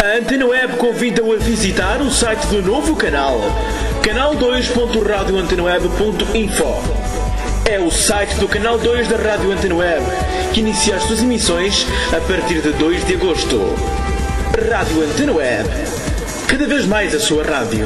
A Antena Web convida-o a visitar o site do novo canal, canal2.radioantenaweb.info. É o site do Canal 2 da Rádio Antena Web, que inicia as suas emissões a partir de 2 de agosto. Rádio Antena Web, cada vez mais a sua rádio.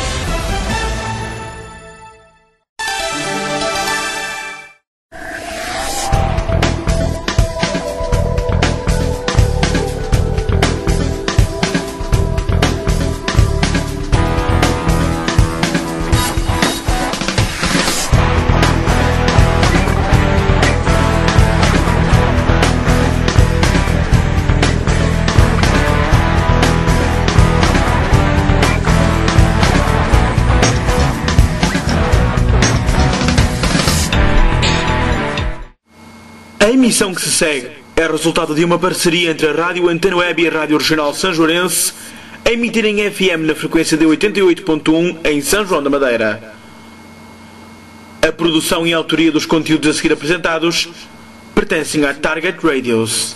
A emissão que se segue é resultado de uma parceria entre a Rádio Antena Web e a Rádio Regional Sanjoarense, a emitir em FM na frequência de 88.1 em São João da Madeira. A produção e a autoria dos conteúdos a seguir apresentados pertencem à Target Radios.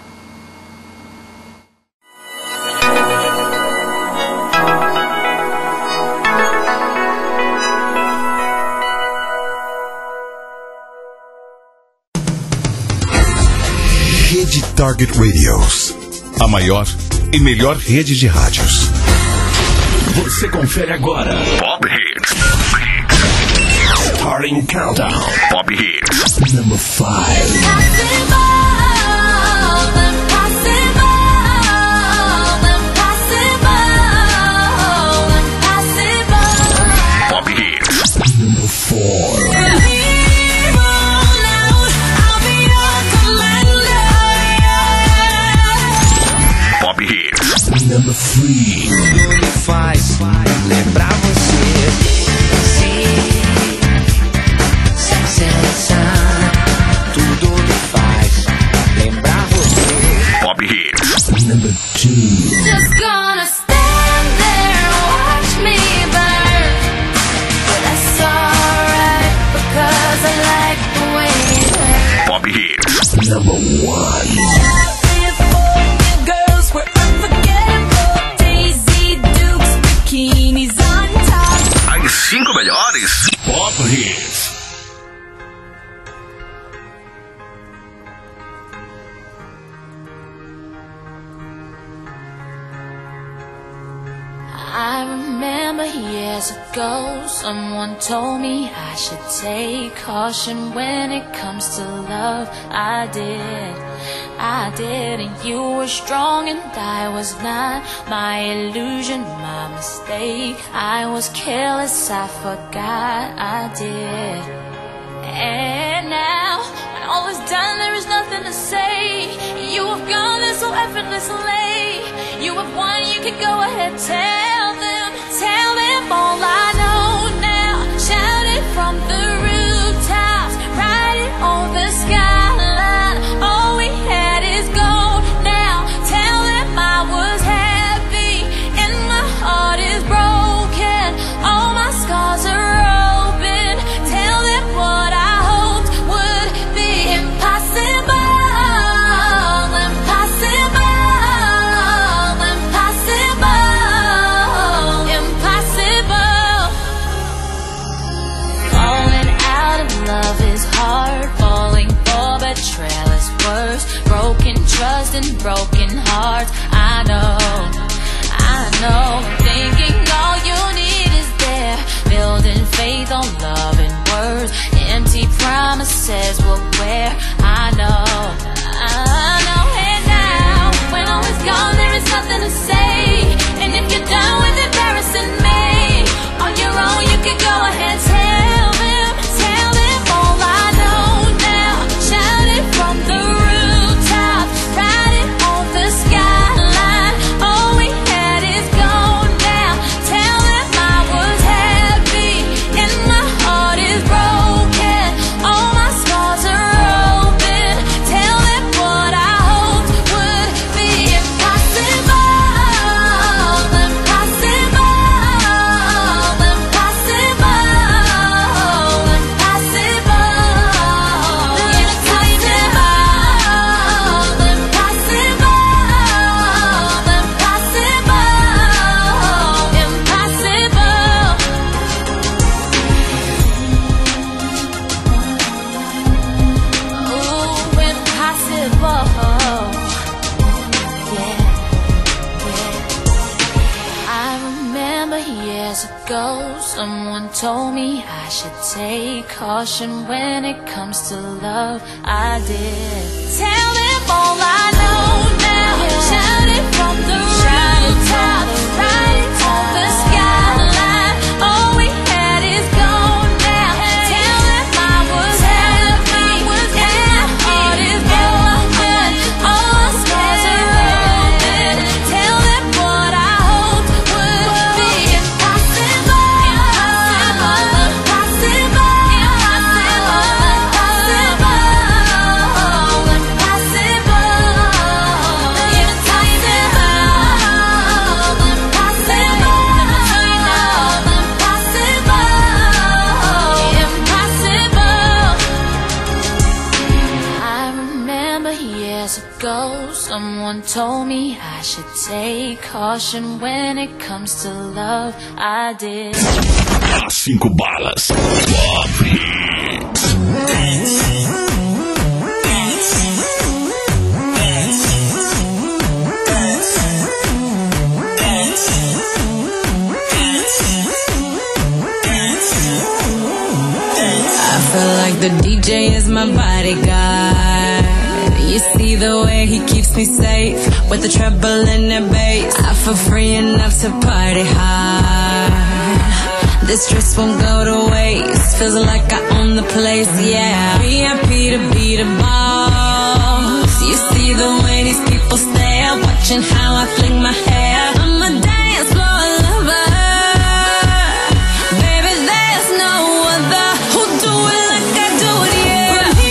Rede Target Radios, a maior e melhor rede de rádios. Você confere agora Pop Hits. Starting Countdown. Pop Hits. Number 5. Pop Hits. Number 4. Number 3. Tudo me faz lembrar você. Sem seleção. Tudo me faz lembrar você. Pop Hits. Number 2. Just gonna stand there and watch me burn. But that's alright because I like the way it hurts. Pop Hits. Number 1. As 5 melhores Pop Hits. I remember years ago, someone told me I should take caution when it comes to love. I did, and you were strong and I was not. My illusion, my mistake. I was careless, I forgot I did. And now, when all is done, there is nothing to say. You have gone there so effortlessly. You have won, you can go ahead, tell them all I know now. Shout it from the rooftops, write it on the skyline. All we had is gold now. Tell them I was happy and my heart is broken. All my scars are open. Tell them what I hoped would be impossible. Love is hard, falling for betrayal is worse. Broken trust and broken hearts. I know, thinking all you need is there. Building faith on love and words. Empty promises will wear. I know. And now, when all is gone, there is nothing to say. And if you're done with embarrassing me, on your own you can go ahead, tell them all I know now. Shout it from the rooftops, write it on the skyline. All we had is gone now. Tell them I was happy and my heart is broken. All my scars are open. Tell them what I hoped would be impossible. years ago, someone told me I should take caution when it comes to love. I did. Tell them all I know now. Shout it from the rooftop, right on the skyline. All we had is gone now. Tell them I was happy, and my heart is broken. All scars are open. Tell them what I hoped would be impossible. Someone told me I should take caution when it comes to love. I did. As 5 balas. Pop Hits. I feel like the DJ is my bodyguard. You see the way he keeps me safe with the treble and the bass. I feel free enough to party hard. This stress won't go to waste. Feels like I own the place, yeah. VIP to be the boss. You see the way these people stare, watching how I fling my hair. I'm a dance floor lover. Baby, there's no other who do it like I do it, yeah.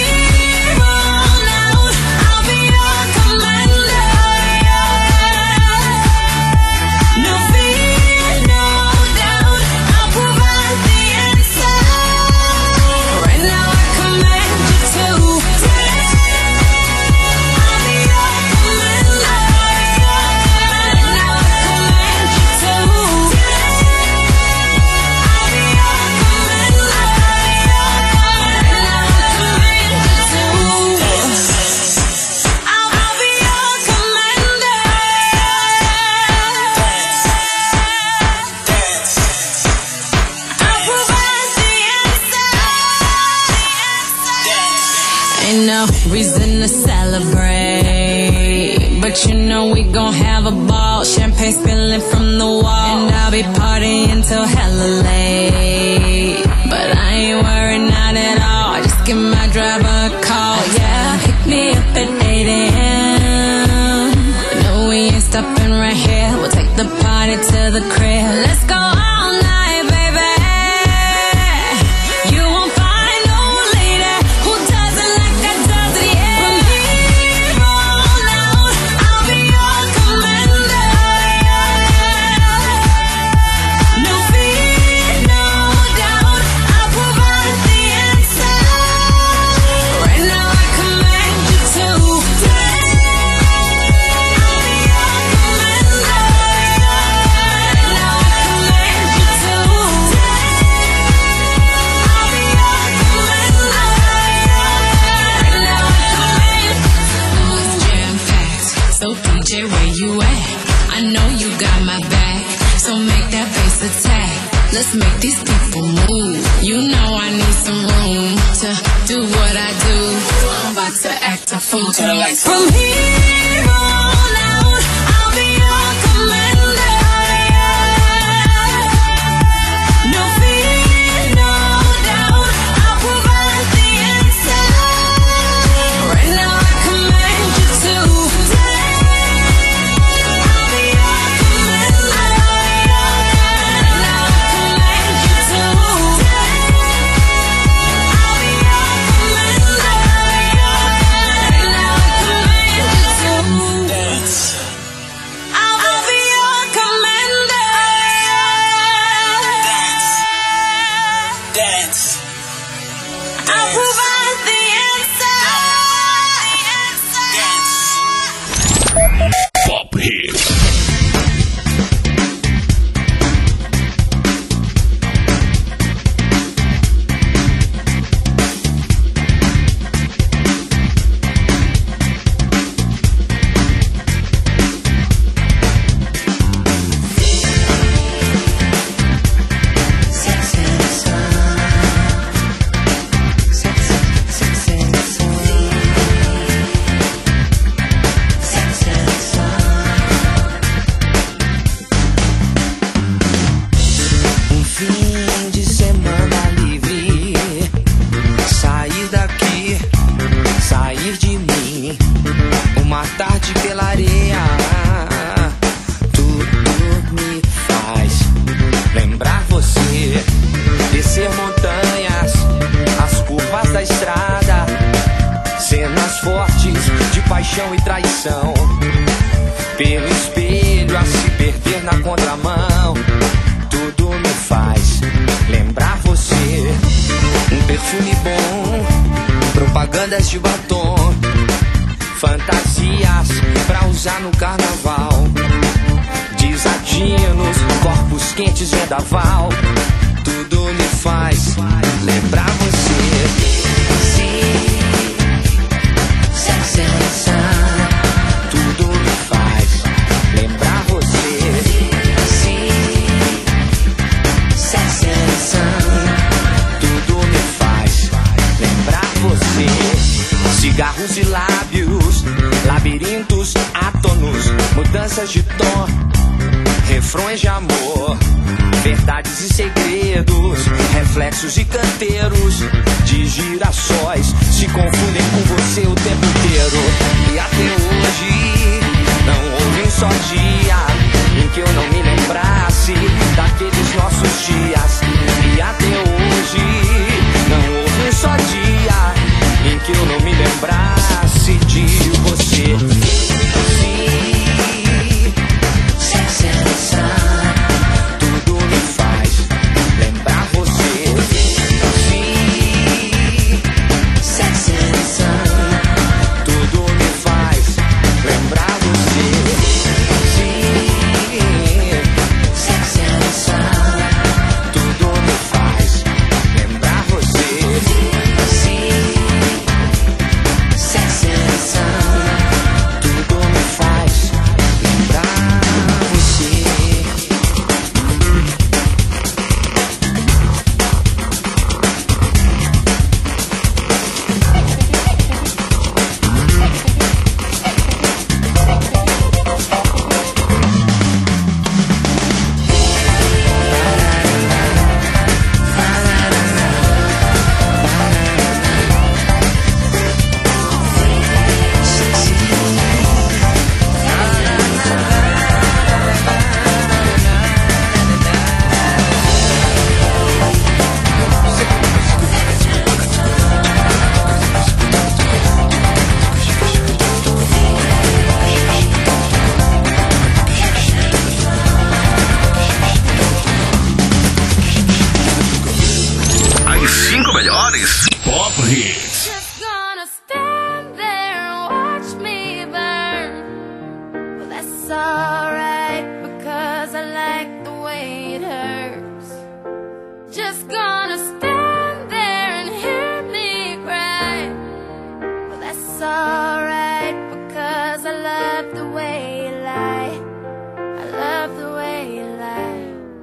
Reason to celebrate, but you know we gon' have a ball. Champagne spilling from the wall, and I'll be partying till hella late. But I ain't worried, not at all. Just give my driver a call, yeah. Pick me up at 8 a.m. No, we ain't stopping right here. We'll take the party to the crib. Let's go all night, baby. You won't find no lady who does it like I do. Let's make these people move. You know I need some room to do what I do. I'm about to act a fool to the lights. From here on out, I'll be your commander. No fear, no doubt, I'll provide the answer. Right now I command you to. paixão e traição. Pelo espelho a se perder na contramão. Tudo me faz lembrar você. Um perfume bom, propagandas de batom, fantasias pra usar no carnaval, desatinos, corpos quentes, vendaval. Tudo me faz lembrar você. Tudo me faz lembrar você. Tudo me faz lembrar você. Cigarros e lábios, labirintos átonos, mudanças de tom, refrões de amor, verdades e segredos, reflexos e canteiros de girassóis se confundem com você o tempo inteiro. E até hoje não houve um só dia em que eu não me lembrasse daqueles nossos dias. E até hoje não houve um só dia em que eu não me lembrasse de você. Tudo me faz lembrar você. Tudo me faz lembrar você. Tudo me faz lembrar você. Tudo me faz lembrar você. As 5 melhores Pop Hits. Just gonna stand there and watch me burn. Well, that's alright because I like the way it hurts. Just gonna stand there and hear me cry. Well, that's alright because I love the way you lie. I love the way you lie.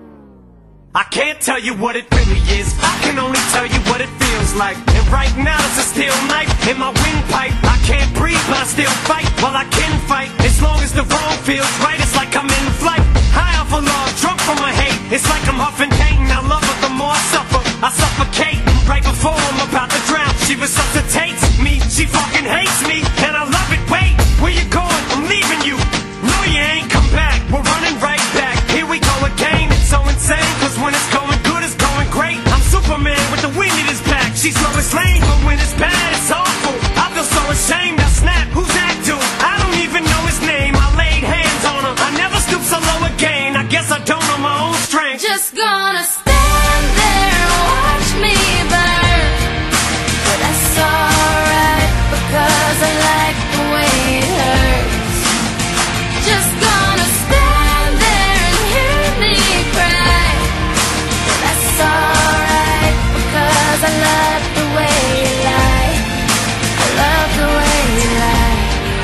I can't tell you what it really is, I can only tell you what it feels like. And right now it's a steel knife in my windpipe. I can't breathe but I still fight, well I can fight. As long as the wrong feels right, it's like I'm in flight. High off of love, drunk from my hate, it's like I'm huffing pain. I love her the more I suffer, I suffocate. Right before I'm about to drown, she resuscitates me. She fucking hates me, and I love it. Wait, where you going? I'm leaving you. No, you ain't come back, we're running right back. Here we go again, it's so insane. Cause when it's going good, it's going great. I'm Superman with the wind in his back. She's Lois Lane, but when it's bad, it's awful. I feel so ashamed, I snap, who's that dude? I don't even know his name, I laid hands on him. I never stoop so low again, I guess I don't know my own strength. Just gonna stand there and watch me burn. But that's alright because I like the way it hurts. Just gonna stand there and hear me cry. But that's alright because I love the way you lie. I love the way you lie.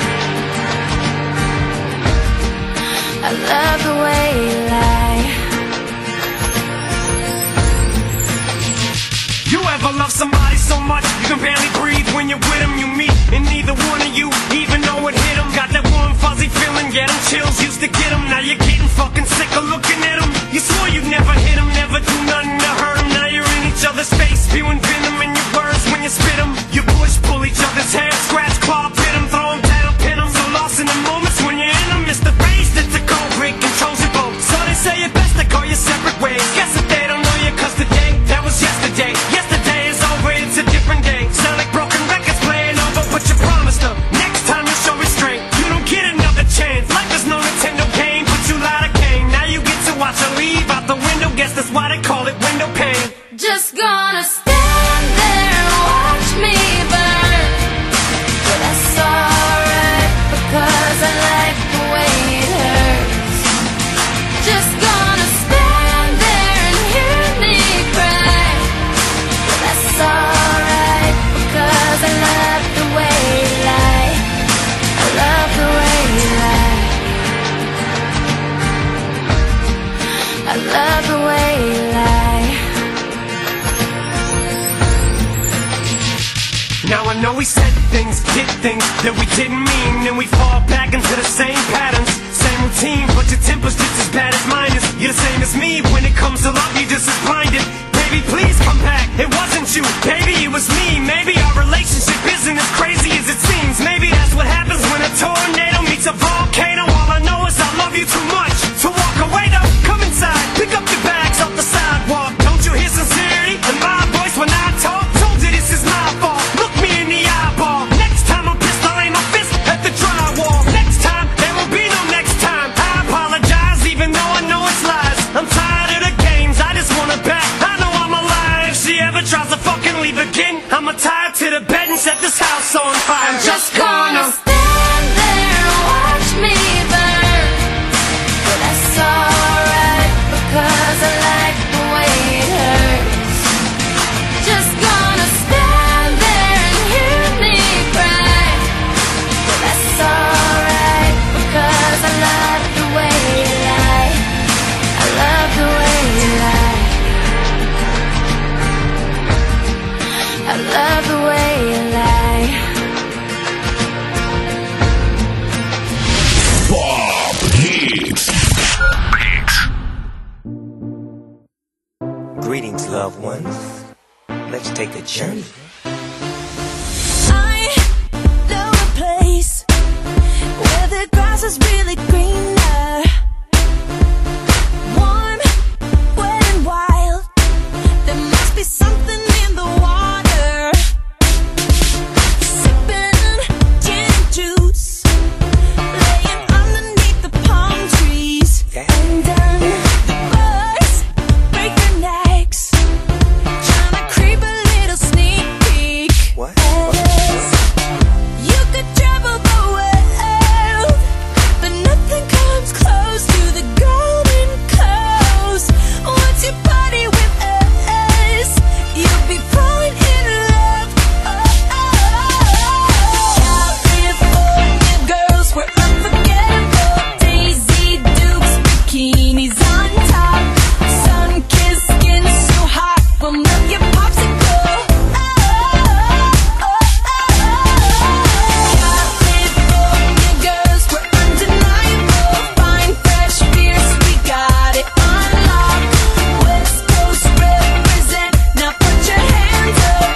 I love the way you lie. You ever love somebody so much you can barely breathe when you're with them? You meet and neither one of you even know it hit them. Got that warm fuzzy feeling, get them chills, used to get them. Now you're getting fucking sick of looking at them. You swore you'd never hit them, never do nothing to hurt them. Now you're in each other's face, spewing venom in your words when you spit them. You push, pull each other's hair, scratch, claw, pit them, throw them down, pin them. So lost in the moments when you're in them. It's the race that's a cold break, controls your boat. So they say it best to go your separate ways. Guess that they don't know you cause today, that was yesterday. Yesterday is over, it's a different day. Sound like broken records playing over, but you promised them next time you show restraint. love the way you lie. Now I know we said things, did things that we didn't mean, and we fall back into the same patterns, same routine, but your temper's just as bad as mine is. You're the same as me, when it comes to love, you're just as blinded. Baby, please come back, it wasn't you, baby, it was me. Maybe our relationship isn't as crazy as it seems. Maybe that's what happens when a tornado meets a volcano. All I know is I love you too much to walk away though. Come inside, pick up your bags off the sidewalk. Don't you hear sincerity in my voice when I talk? Told you this is my fault, look me in the eyeball. Next time I'm pissed, I'll aim my fist at the drywall. Next time, there will be no next time. I apologize even though I know it's lies. I'm tired of the games, I just want her back. I know I'm alive. If she ever tries to fucking leave again, I'ma tie her to the bed and set this house on fire. I'm just gonna stand there and watch me burn. But that's alright, because I like the way it hurts. Just gonna stand there and hear me cry. But that's alright, because I love the way you lie. I love the way you lie. I love the way you lie. Pop Hits. Greetings, loved ones. Let's take a journey. I know a place where the grass is really greener, warm, wet and wild. There must be something in the water. Sipping gin and juice, laying underneath the palm trees. And the birds break their necks, trying to creep a little sneak peek. What? As you could travel the world, but nothing comes close to the golden coast. Once you party with us, you'll be falling in love. California girls were unforgettable. Daisy Dukes, bikinis on top, sun-kissed skin so hot, we'll melt your popsicle. California girls were undeniable. Fine, fresh, fierce, we got it on lock. West Coast represent, now put your hands up.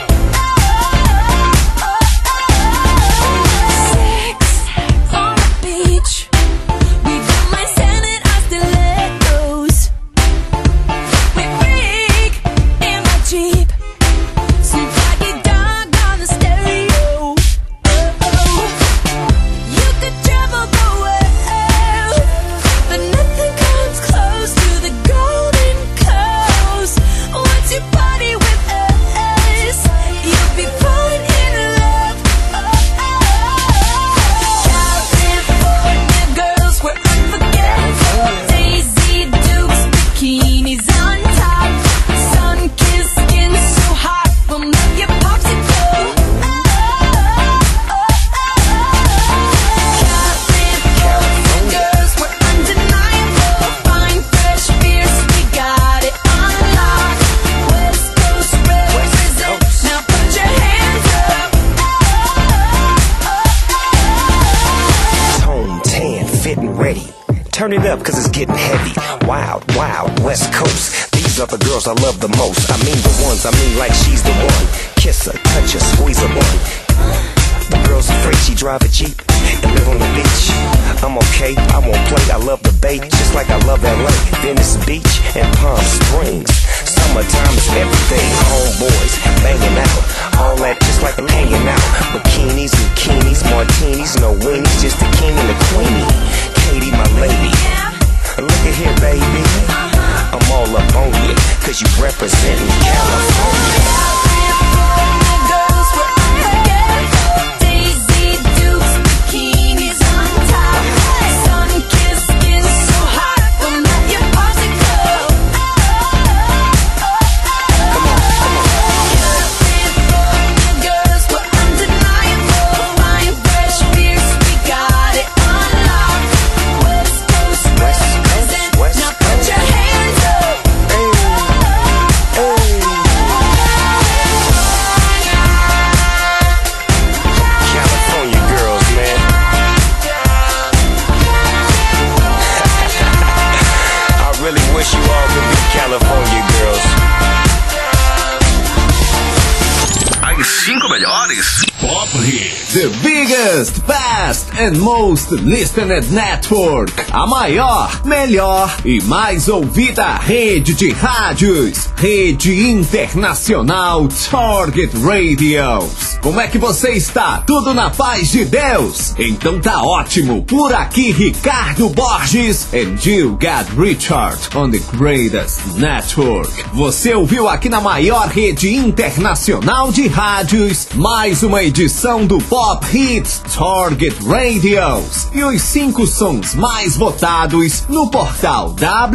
Sex on the beach, we don't mind standing our stilettos. We freak in my Jeep, some doggy dog on the stereo. You could travel the world, but nothing comes close to the golden coast. Once you party with us, you'll be falling in love. California girls were unforgettable. Daisy Dukes, bikinis on top, sun-kissed skin so hot, we'll melt your popsicle. California girls were undeniable. Fine, fresh, fierce, we got it on lock. West Coast represent, now put your hands up. Home, tan, fit and ready. Turn it up, cause it's getting heavy. Wild, wild, West Coast. These are the girls I love the most. I mean the ones, I mean like she's the one. Kiss her, touch her, squeeze her one. The girl's afraid she drive a Jeep and live on the beach. I'm okay, I won't play, I love the bay, just like I love LA, Venice Beach, and Palm Springs. Summertime is everything, homeboys banging out, all that just like I'm hanging out. Bikinis, bikinis, martinis, no weenies, just the king and the queenie. Katie, my lady, look at here, baby, I'm all up on you, cause you representing California. California girls were unforgettable. Daisy Dukes, bikinis on top, sun-kissed skin so hot, we'll melt your popsicle. California girls were undeniable. Fine, fresh, fierce, we got it on lock. West Coast represent, now put your hands up. wish you all could be California girls. As 5 melhores Pop Hits. The biggest, best and most listened network. A maior, melhor e mais ouvida rede de rádios. Rede Internacional Target Radios. Como é que você está? Tudo na paz de Deus? Então tá ótimo. Por aqui Ricardo Borges and you got Richard on the greatest network. Você ouviu aqui na maior rede internacional de rádios mais uma edição do Pop Hits Target Radios e os 5 sons mais votados no portal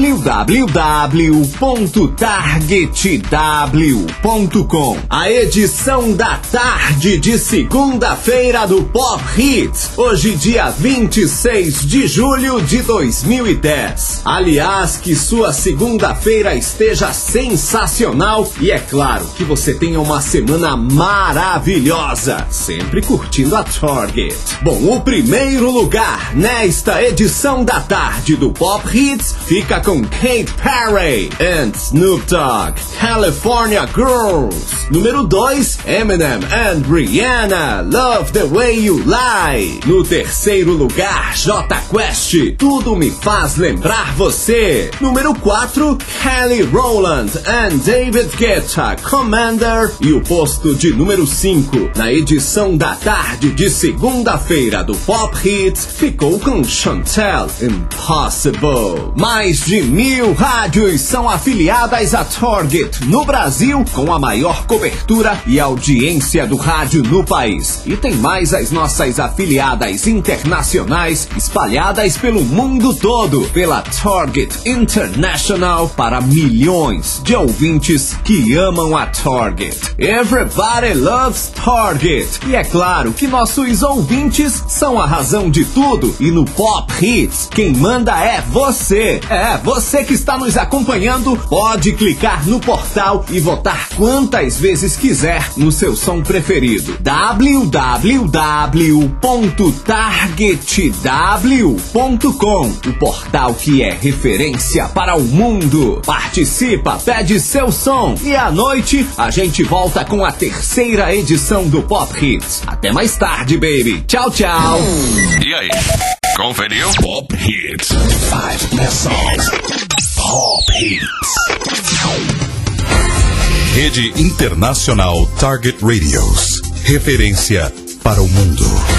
www.targetw.com. A edição da tarde de segunda-feira do Pop Hits, hoje dia 26 de julho de 2010. Aliás, que sua segunda-feira esteja sensacional e é claro que você tenha uma semana maravilhosa, sempre curtindo a Target. Bom, o primeiro lugar nesta edição da tarde do Pop Hits fica com Katy Perry and Snoop Dogg, California Girls. Número 2, Eminem and Rihanna, Love the Way You Lie. No terceiro lugar, Jota Quest, Tudo Me Faz Lembrar Você. Número 4, Kelly Rowland and David Guetta, Commander. E o posto de número 5 na edição da tarde de segunda-feira do Pop Hits ficou com Chantel, Impossible. Mais de 1000 rádios são afiliadas à Target no Brasil, com a maior cobertura e audiência do rádio no país. E tem mais as nossas afiliadas internacionais espalhadas pelo mundo todo, pela Target International, para milhões de ouvintes que amam a Target. Everybody loves Target. E é claro que nossos ouvintes são a razão de tudo. E no Pop Hits, quem manda é você. É, você que está nos acompanhando, pode clicar no portal e votar quantas vezes quiser no seu som preferido. www.targetw.com, o portal que é referência para o mundo. Participa, pede seu som e à noite a gente volta com a terceira edição do Pop Hits. Até mais tarde, baby. Tchau, tchau. E aí, conferiu? Pop Hits. 5 best songs. Pop Hits. Rede Internacional Target Radios. Referência para o mundo.